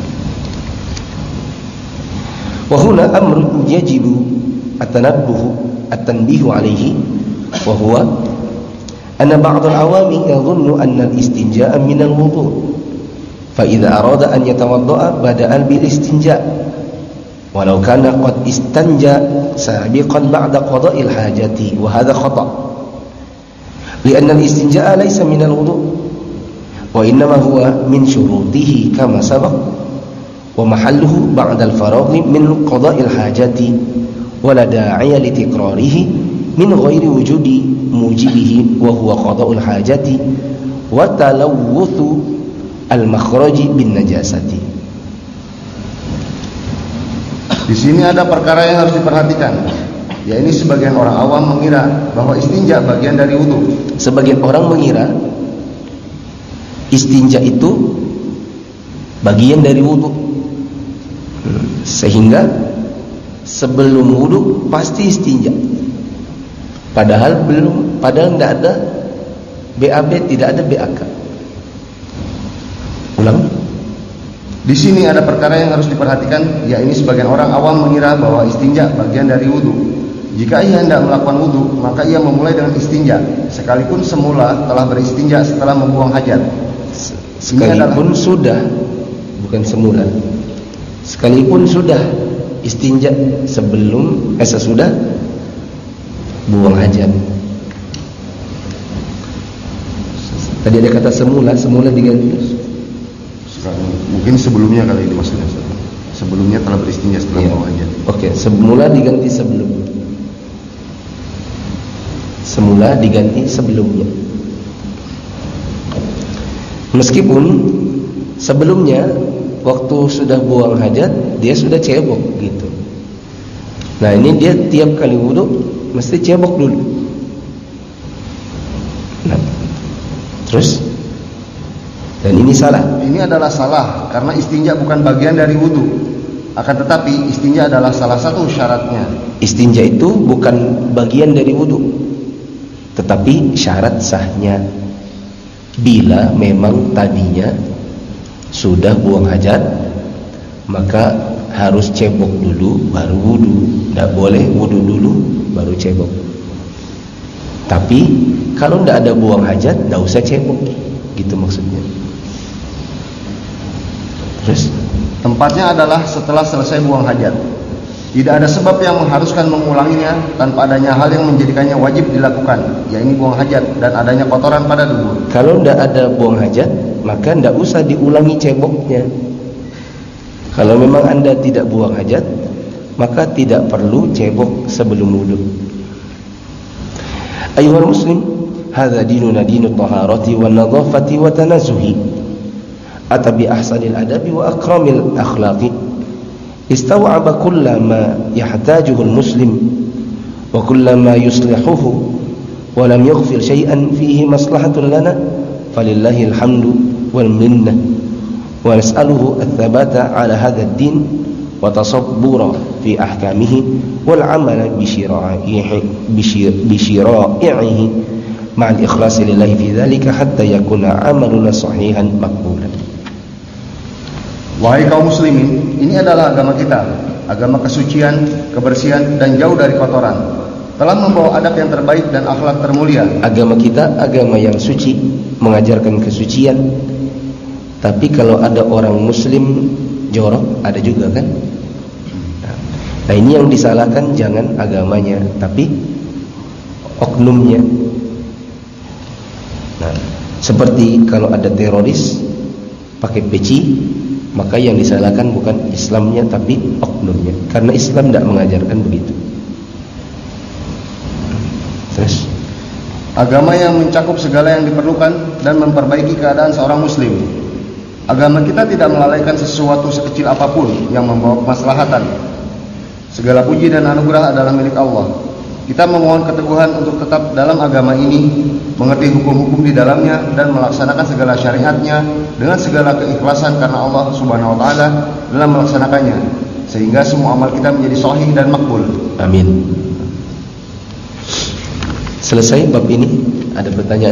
Wahuna amrun yajibu at-tanabbuhu at-tanbihu alaihi wa huwa anna ba'd al-awami yadhunnu anna al-istinja'a min al-wudu' fa idza arada an yatawadda'a bada'a bil-istinja' walau kana qad istanja sabiqan ba'da qada'il hajati wa hadha khata' li'anna al-istinja'a laysa min al-wudu' wa innama huwa min syurutihi kama sabaq wa mahalluhu ba'da al-faraghi min qada'il hajati wa la da'iya li tikrarihi min ghairi wujudi mujibihi wa huwa qada'ul hajati wa talawwuthu al-makhraji bin najasati. Di sini ada perkara yang harus diperhatikan. Ya, ini sebagian orang awam mengira bahwa istinja bagian dari wudu. Sebagian orang mengira istinja itu bagian dari wudu, sehingga sebelum wudu pasti istinja. Padahal belum, padahal tidak ada B A B, tidak ada B A K. Ulang. Di sini ada perkara yang harus diperhatikan, yakni sebagian orang awam mengira bahwa istinja bagian dari wudu. Jika ia hendak melakukan wudu, maka ia memulai dengan istinja, sekalipun semula telah beristinja setelah membuang hajat. Sekalipun adalah, sudah, bukan semula. Sekalipun sudah istinja sebelum eh sesudah buang hajat. Tadi ada kata semula, semula diganti. Sekarang, mungkin sebelumnya kali ini maksudnya. Sebelumnya telah beristinja setelah ya. buang hajat. Oke, semula diganti sebelum. Semula diganti sebelumnya. Meskipun sebelumnya waktu sudah buang hajat dia sudah cebok gitu. Nah, ini dia tiap kali wudu mesti cebok dulu. Nah, terus dan ini salah. Ini adalah salah karena istinja bukan bagian dari wudu. Akan tetapi istinja adalah salah satu syaratnya. Istinja itu bukan bagian dari wudu, tetapi syarat sahnya. Bila memang tadinya sudah buang hajat, maka harus cebok dulu baru wudu. Tidak boleh wudu dulu baru cebok. Tapi kalau tidak ada buang hajat, tidak usah cebok. Gitu maksudnya. Terus tempatnya adalah setelah selesai buang hajat. Tidak ada sebab yang mengharuskan mengulanginya tanpa adanya hal yang menjadikannya wajib dilakukan, yaitu buang hajat dan adanya kotoran pada dubur. Kalau tidak ada buang hajat, maka tidak usah diulangi ceboknya. Kalau memang anda tidak buang hajat, maka tidak perlu cebok sebelum wudu. Ayuhal muslim, hadza dinuna dinut taharati wan nadhafati wa tanazzuhi. Ata bi ahsanil adabi wa akramil akhlaqi. Istaw'aba kulla ma yahtajuhu al-muslim wa kulla ma yuslihuhu wa lam yughfir shay'an fihi maslahatun lana falillahi alhamdu wal minnah wa nas'aluhu ath-thabata ala hadha ad-din wa tasabbura fi ahkamihi wal 'amala bi syira'ihi bi syira'ihi ma'al ikhlasi lillahi fi dhalika hatta yakuna 'amaluna sahihan maqbulan. Wahai kaum muslimin, ini adalah agama kita, agama kesucian, kebersihan, dan jauh dari kotoran. Telah membawa adab yang terbaik dan akhlak termulia. Agama kita agama yang suci, mengajarkan kesucian. Tapi kalau ada orang muslim jorok, ada juga kan? Nah, ini yang disalahkan jangan agamanya, tapi oknumnya. Nah, seperti kalau ada teroris pakai peci, maka yang disalahkan bukan Islamnya tapi oknumnya, karena Islam tidak mengajarkan begitu. Terus agama yang mencakup segala yang diperlukan dan memperbaiki keadaan seorang muslim. Agama kita tidak melalaikan sesuatu sekecil apapun yang membawa kemaslahatan. Segala puji dan anugerah adalah milik Allah. Kita memohon keteguhan untuk tetap dalam agama ini, mengerti hukum-hukum di dalamnya dan melaksanakan segala syariatnya dengan segala keikhlasan karena Allah Subhanahu wa taala dalam melaksanakannya, sehingga semua amal kita menjadi sahih dan makbul. Amin. Selesai bab ini. Ada pertanyaan?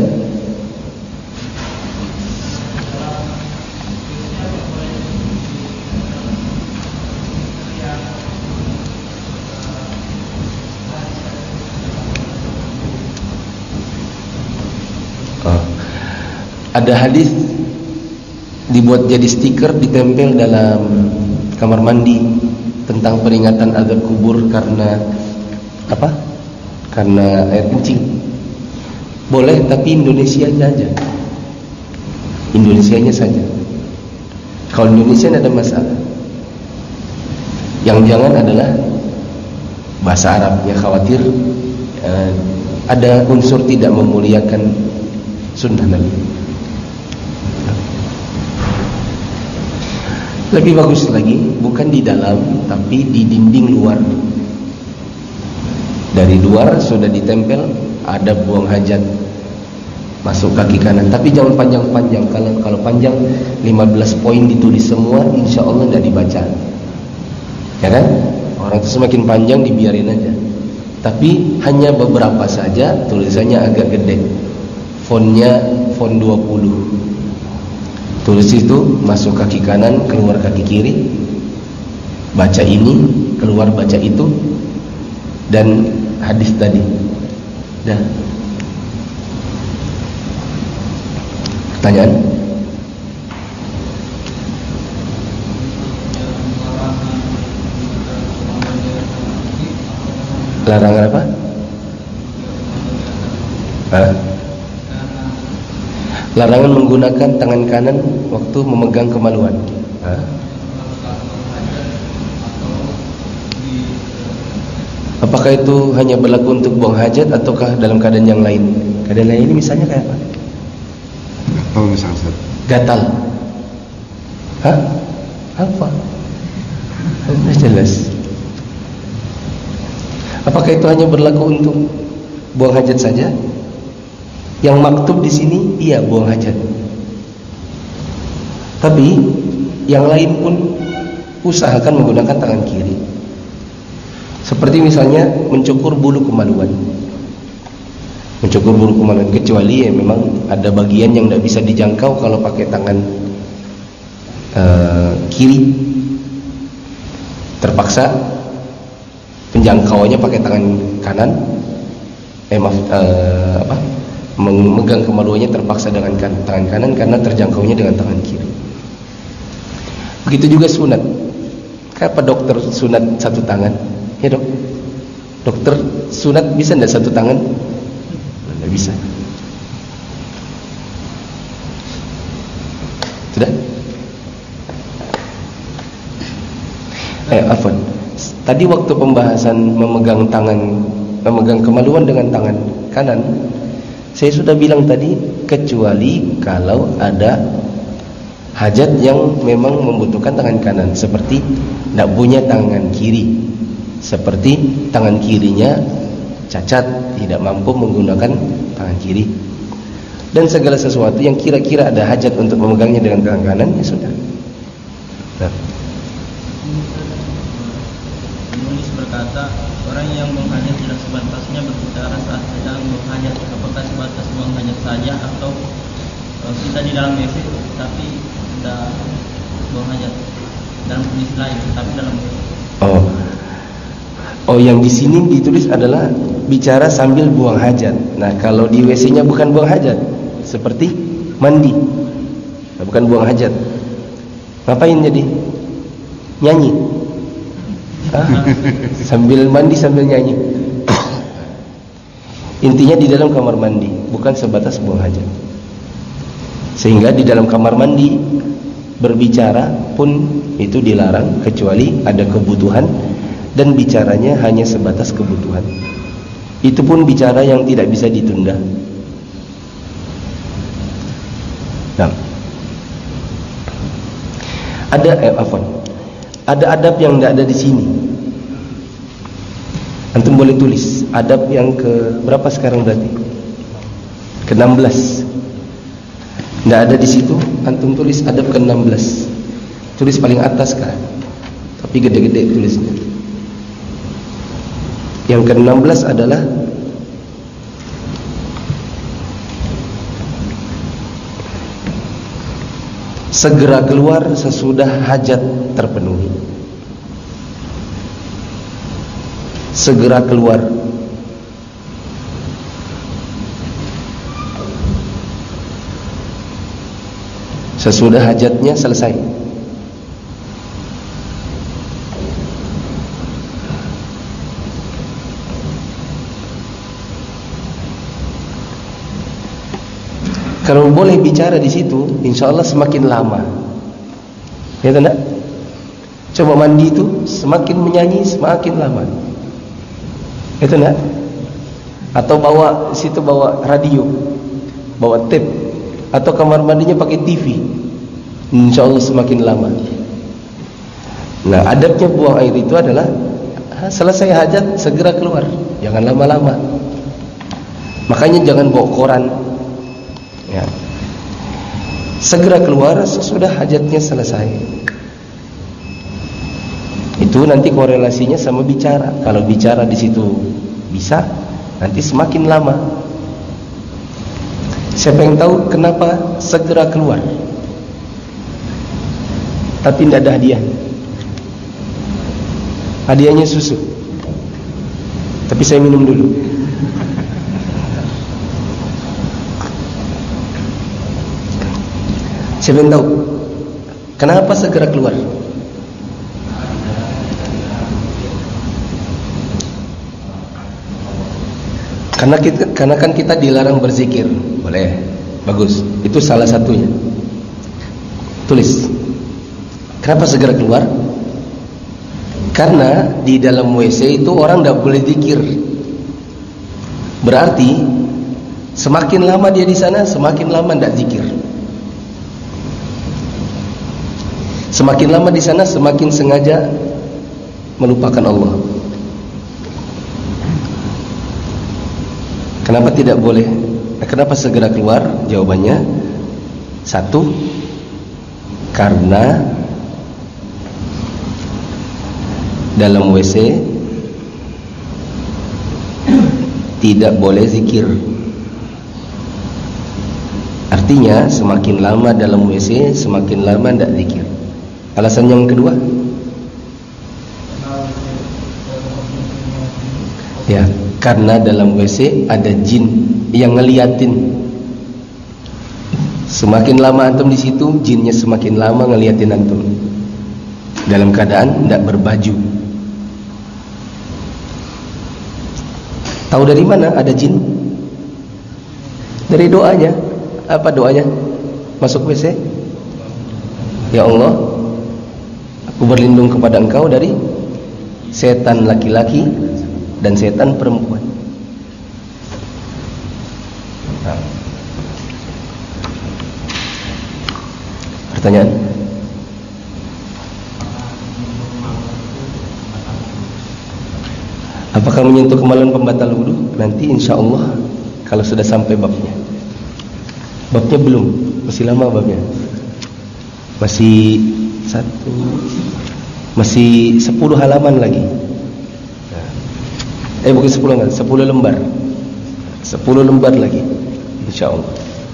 Ada hadis dibuat jadi stiker, ditempel dalam kamar mandi tentang peringatan azab kubur karena apa? Karena air kencing. Boleh, tapi Indonesianya aja. Indonesianya saja. Kalau Indonesia ada masalah. Yang jangan adalah bahasa Arabnya, khawatir eh, ada unsur tidak memuliakan sunnah Nabi. Lebih bagus lagi, bukan di dalam, tapi di dinding luar. Dari luar sudah ditempel, ada buang hajat, masuk kaki kanan. Tapi jangan panjang-panjang. Kalau kalau panjang lima belas poin ditulis semua, insya Allah tidak dibaca. Ya kan? Orang itu semakin panjang dibiarin aja. Tapi hanya beberapa saja, tulisannya agak gede. Fontnya font dua puluh. Tulis itu, masuk kaki kanan, keluar kaki kiri, baca ini, keluar baca itu, dan hadis tadi. Dah. Pertanyaan? Larangan apa? Hah? Larangan menggunakan tangan kanan waktu memegang kemaluan. Hah? Apakah itu hanya berlaku untuk buang hajat ataukah dalam keadaan yang lain? Keadaan lain ini misalnya kayak apa? Gatal misalnya. Gatal. Hah? Apa? Tidak jelas. Apakah itu hanya berlaku untuk buang hajat saja? Yang maktub di sini iya buang hajat. Tapi yang lain pun usahakan menggunakan tangan kiri. Seperti misalnya mencukur bulu kemaluan. Mencukur bulu kemaluan, kecuali ya memang ada bagian yang tidak bisa dijangkau kalau pakai tangan uh, kiri. Terpaksa penjangkauannya pakai tangan kanan. Eh maaf uh, apa? Memegang kemaluannya terpaksa dengan kan, tangan kanan karena terjangkaunya dengan tangan kiri. Begitu juga sunat. Kenapa dokter sunat satu tangan? Ya dok, dokter sunat bisa enggak satu tangan? Enggak bisa. Sudah? Eh, afwan. Tadi waktu pembahasan memegang tangan, memegang kemaluan dengan tangan kanan, saya sudah bilang tadi, kecuali kalau ada hajat yang memang membutuhkan tangan kanan, seperti tidak punya tangan kiri, seperti tangan kirinya cacat, tidak mampu menggunakan tangan kiri, dan segala sesuatu yang kira-kira ada hajat untuk memegangnya dengan tangan kanan, ya sudah. Nah. Penulis berkata, orang yang buang hajat tidak sebatasnya berbicara saat sedang buang hajat. Apakah sebatas buang hajat saja, atau kita di dalam W C tapi sudah buang hajat dalam kondisi lain tapi dalam W C? Oh, oh yang di sini ditulis adalah bicara sambil buang hajat. Nah, kalau di W C-nya bukan buang hajat, seperti mandi, nah, bukan buang hajat. Ngapain jadi? Nyanyi. Ah, sambil mandi sambil nyanyi. Intinya di dalam kamar mandi, bukan sebatas buang hajat. Sehingga di dalam kamar mandi berbicara pun itu dilarang, kecuali ada kebutuhan, dan bicaranya hanya sebatas kebutuhan. Itu pun bicara yang tidak bisa ditunda. Nah, ada eh, afwan. Ada adab yang tidak ada di sini. Antum boleh tulis adab yang ke berapa sekarang berarti? ke enam belas. Tidak ada di situ. Antum tulis adab ke enam belas. Tulis paling atas kah? Tapi gede-gede tulisnya. Yang ke enam belas adalah segera keluar sesudah hajat terpenuhi. Segera keluar. Sesudah hajatnya selesai. Kalau boleh bicara di situ, insya Allah semakin lama. Ya tak? Coba mandi itu semakin menyanyi semakin lama. Itu tak? Atau bawa situ bawa radio, bawa tape, atau kamar mandinya pakai T V, insya Allah semakin lama. Nah, adabnya buang air itu adalah selesai hajat segera keluar, jangan lama-lama. Makanya jangan bawa koran. Ya. Segera keluar sesudah hajatnya selesai. Itu nanti korelasinya sama bicara. Kalau bicara di situ bisa, nanti semakin lama. Siapa yang tahu kenapa segera keluar? Tapi tidak ada hadiah. Hadiahnya susu. Tapi saya minum dulu. Siapa yang tahu kenapa segera keluar? Karena kita, karena kan kita dilarang berzikir. Boleh, bagus. Itu salah satunya. Tulis. Kenapa segera keluar? Karena di dalam W C itu orang tidak boleh zikir. Berarti semakin lama dia di sana, semakin lama tidak zikir. Semakin lama di sana, semakin sengaja melupakan Allah. Kenapa tidak boleh? Kenapa segera keluar? Jawabannya satu, karena dalam W C tidak boleh zikir. Artinya semakin lama dalam W C, semakin lama tidak zikir. Alasan yang kedua, ya, karena dalam W C ada jin yang ngeliatin. Semakin lama antum di situ, jinnya semakin lama ngeliatin antum. dalam keadaan tidak berbaju. Tahu dari mana ada jin? Dari doanya. Apa doanya? Masuk W C. Ya Allah, aku berlindung kepada Engkau dari setan laki-laki dan setan perempuan. Nah. Pertanyaan? Apakah menyentuh kemaluan pembatal wudu? Nanti insya Allah kalau sudah sampai babnya. Babnya belum, masih lama babnya. Masih satu, masih sepuluh halaman lagi. Eh bukan sepuluh halaman, sepuluh lembar. Sepuluh lembar lagi, insya Allah.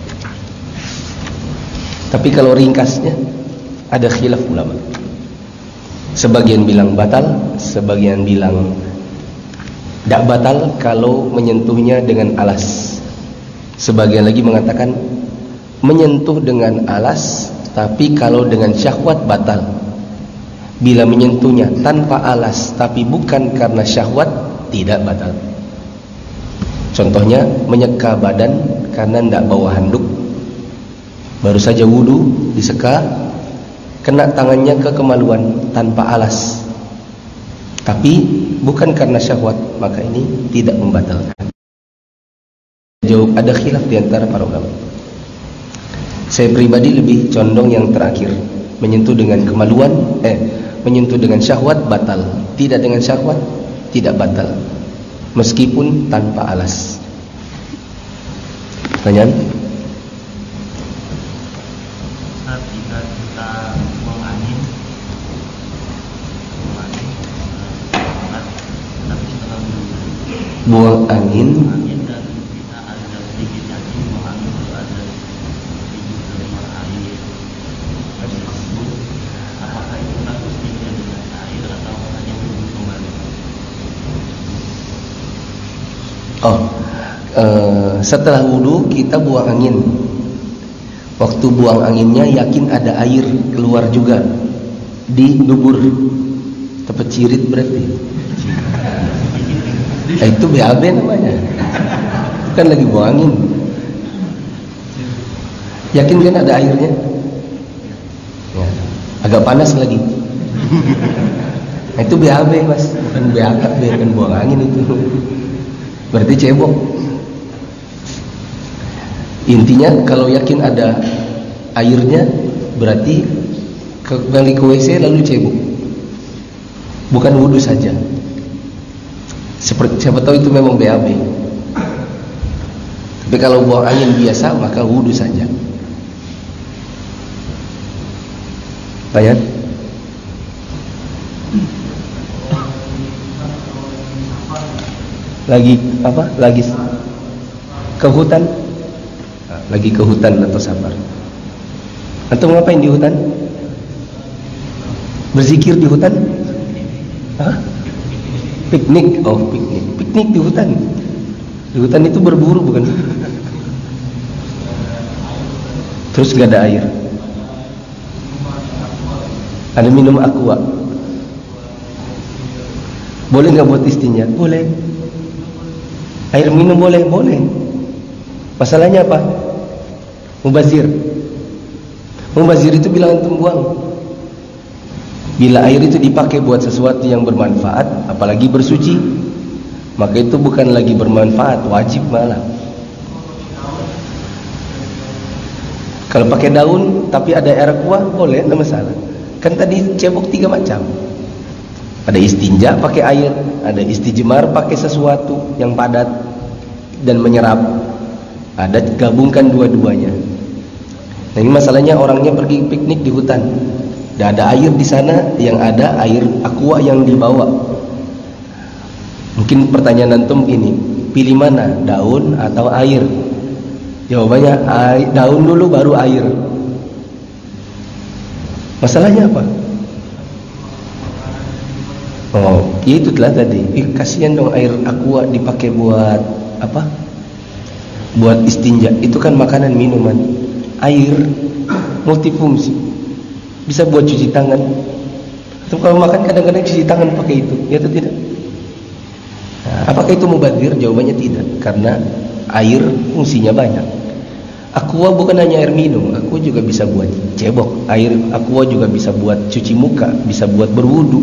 Tapi kalau ringkasnya ada khilaf ulama. Sebagian bilang batal, sebagian bilang tidak batal kalau menyentuhnya dengan alas. Sebagian lagi mengatakan menyentuh dengan alas, tapi kalau dengan syahwat batal. Bila menyentuhnya tanpa alas tapi bukan karena syahwat, tidak batal. Contohnya menyeka badan karena tidak bawa handuk, baru saja wudu diseka, kena tangannya ke kemaluan tanpa alas, tapi bukan karena syahwat, maka ini tidak membatalkan. Jauh ada khilaf di antara para ulama. Saya pribadi lebih condong yang terakhir, menyentuh dengan kemaluan, eh menyentuh dengan syahwat batal, tidak dengan syahwat tidak batal, meskipun tanpa alas. Pertanyaan? Ketika kita buang angin, buang angin, tapi setelah Buang angin, angin dan kita ada sedikit yakin buang angin itu ada sedikit keluar air. Apakah itu harus diganti dengan air atau hanya wudhu kembali? oh, uh, setelah wudu kita buang angin. Waktu buang anginnya yakin ada air keluar juga di dubur, tepecirit berarti. Eh, itu B A B namanya, bukan lagi buang angin. Yakin kan ada airnya? Ya, agak panas lagi. Nah, itu B A B mas, bukan B A B, bukan buang angin itu. Berarti cebok. Intinya kalau yakin ada airnya, berarti kembali ke W C lalu cebok, bukan wudu saja. Seperti siapa tahu itu memang B A B. Tapi kalau buang angin biasa maka wudu saja. Bayar? Lagi apa? Lagi ke hutan? Lagi ke hutan atau safar? Atau ngapain di hutan? Berzikir di hutan? Hah? Piknik? Oh piknik. Piknik di hutan. Di hutan itu berburu bukan? Terus gak ada air. Ada minum aqua. Boleh gak buat istinja? Boleh. Air minum boleh? Boleh. Masalahnya apa? Mubazir. Mubazir itu bilang antum buang. Bila air itu dipakai buat sesuatu yang bermanfaat, apalagi bersuci, maka itu bukan lagi bermanfaat, wajib malah. Kalau pakai daun tapi ada air aqua, boleh, tidak masalah. Kan tadi cebok tiga macam. Ada istinja pakai air, ada istijmar pakai sesuatu yang padat dan menyerap. Ada gabungkan dua-duanya. Nah ini masalahnya orangnya pergi piknik di hutan. Tidak ada air di sana, yang ada air aqua yang dibawa. Mungkin pertanyaan antum ini, pilih mana, daun atau air? Jawabannya air, daun dulu baru air. Masalahnya apa? Oh, ya itu telah tadi. Eh, kasihan dong air aqua dipakai buat apa? Buat istinja. Itu kan makanan minuman. Air multifungsi. Bisa buat cuci tangan, Atau kalau makan kadang-kadang cuci tangan pakai itu, ya atau tidak? Nah, apakah itu mubadzir? Jawabannya tidak, karena air fungsinya banyak. Aqua bukan hanya air minum, aqua juga bisa buat cebok. Air aqua juga bisa buat cuci muka, bisa buat berwudu.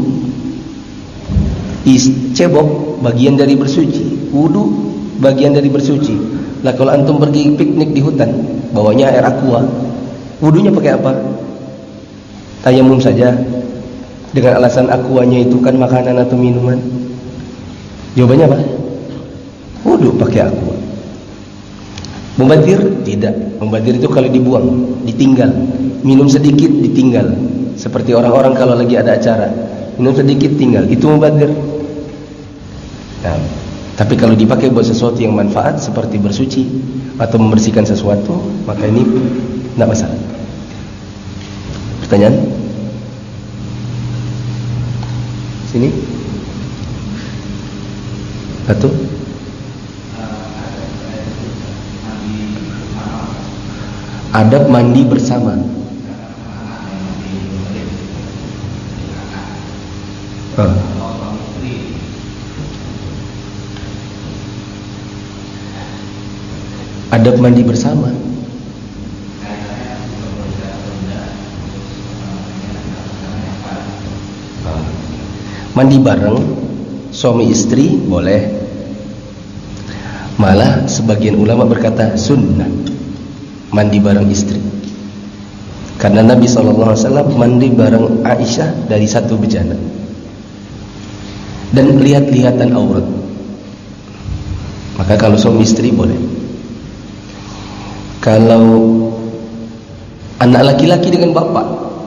Is cebok bagian dari bersuci, wudu bagian dari bersuci. Lah kalau antum pergi piknik di hutan, bawanya air aqua, wudunya pakai apa? Tayamum saja. Dengan alasan aquanya itu kan makanan atau minuman. Jawabannya apa? Wudu pakai aqua. Mubadzir? Tidak. Mubadzir itu kalau dibuang, ditinggal. Minum sedikit, ditinggal. Seperti orang-orang kalau lagi ada acara, minum sedikit, tinggal. Itu mubadzir. Nah, tapi kalau dipakai buat sesuatu yang manfaat, seperti bersuci atau membersihkan sesuatu, maka ini tidak masalah. Pertanyaan? Sini. Satu. Adab mandi bersama. Ah. Adab mandi bersama. Ah. Mandi bareng suami istri boleh. Malah sebagian ulama berkata sunnah mandi bareng istri, karena Nabi shallallahu alaihi wasallam mandi bareng Aisyah dari satu bejana dan lihat-lihatan aurat. Maka kalau suami istri boleh. Kalau anak laki-laki dengan bapak,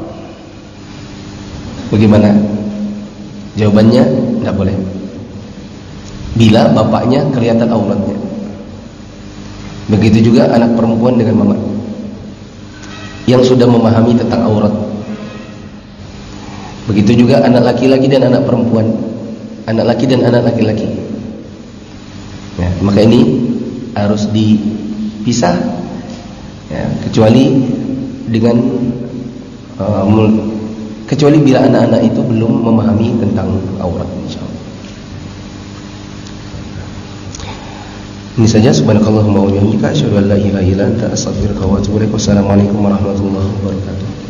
bagaimana? Jawabannya tidak boleh, bila bapaknya kelihatan auratnya. Begitu juga anak perempuan dengan mama yang sudah memahami tentang aurat. Begitu juga anak laki-laki dan anak perempuan, anak laki dan anak laki-laki. Ya, maka ini harus dipisah, ya, kecuali dengan uh, kecuali bila anak-anak itu belum memahami tentang aurat, insyaallah. Ini saja. Subhanakallahumma wa bihamdika asyhadu an la ilaha illa anta astaghfiruka wa atubu ilaik. Wassalamualaikum warahmatullahi wabarakatuh.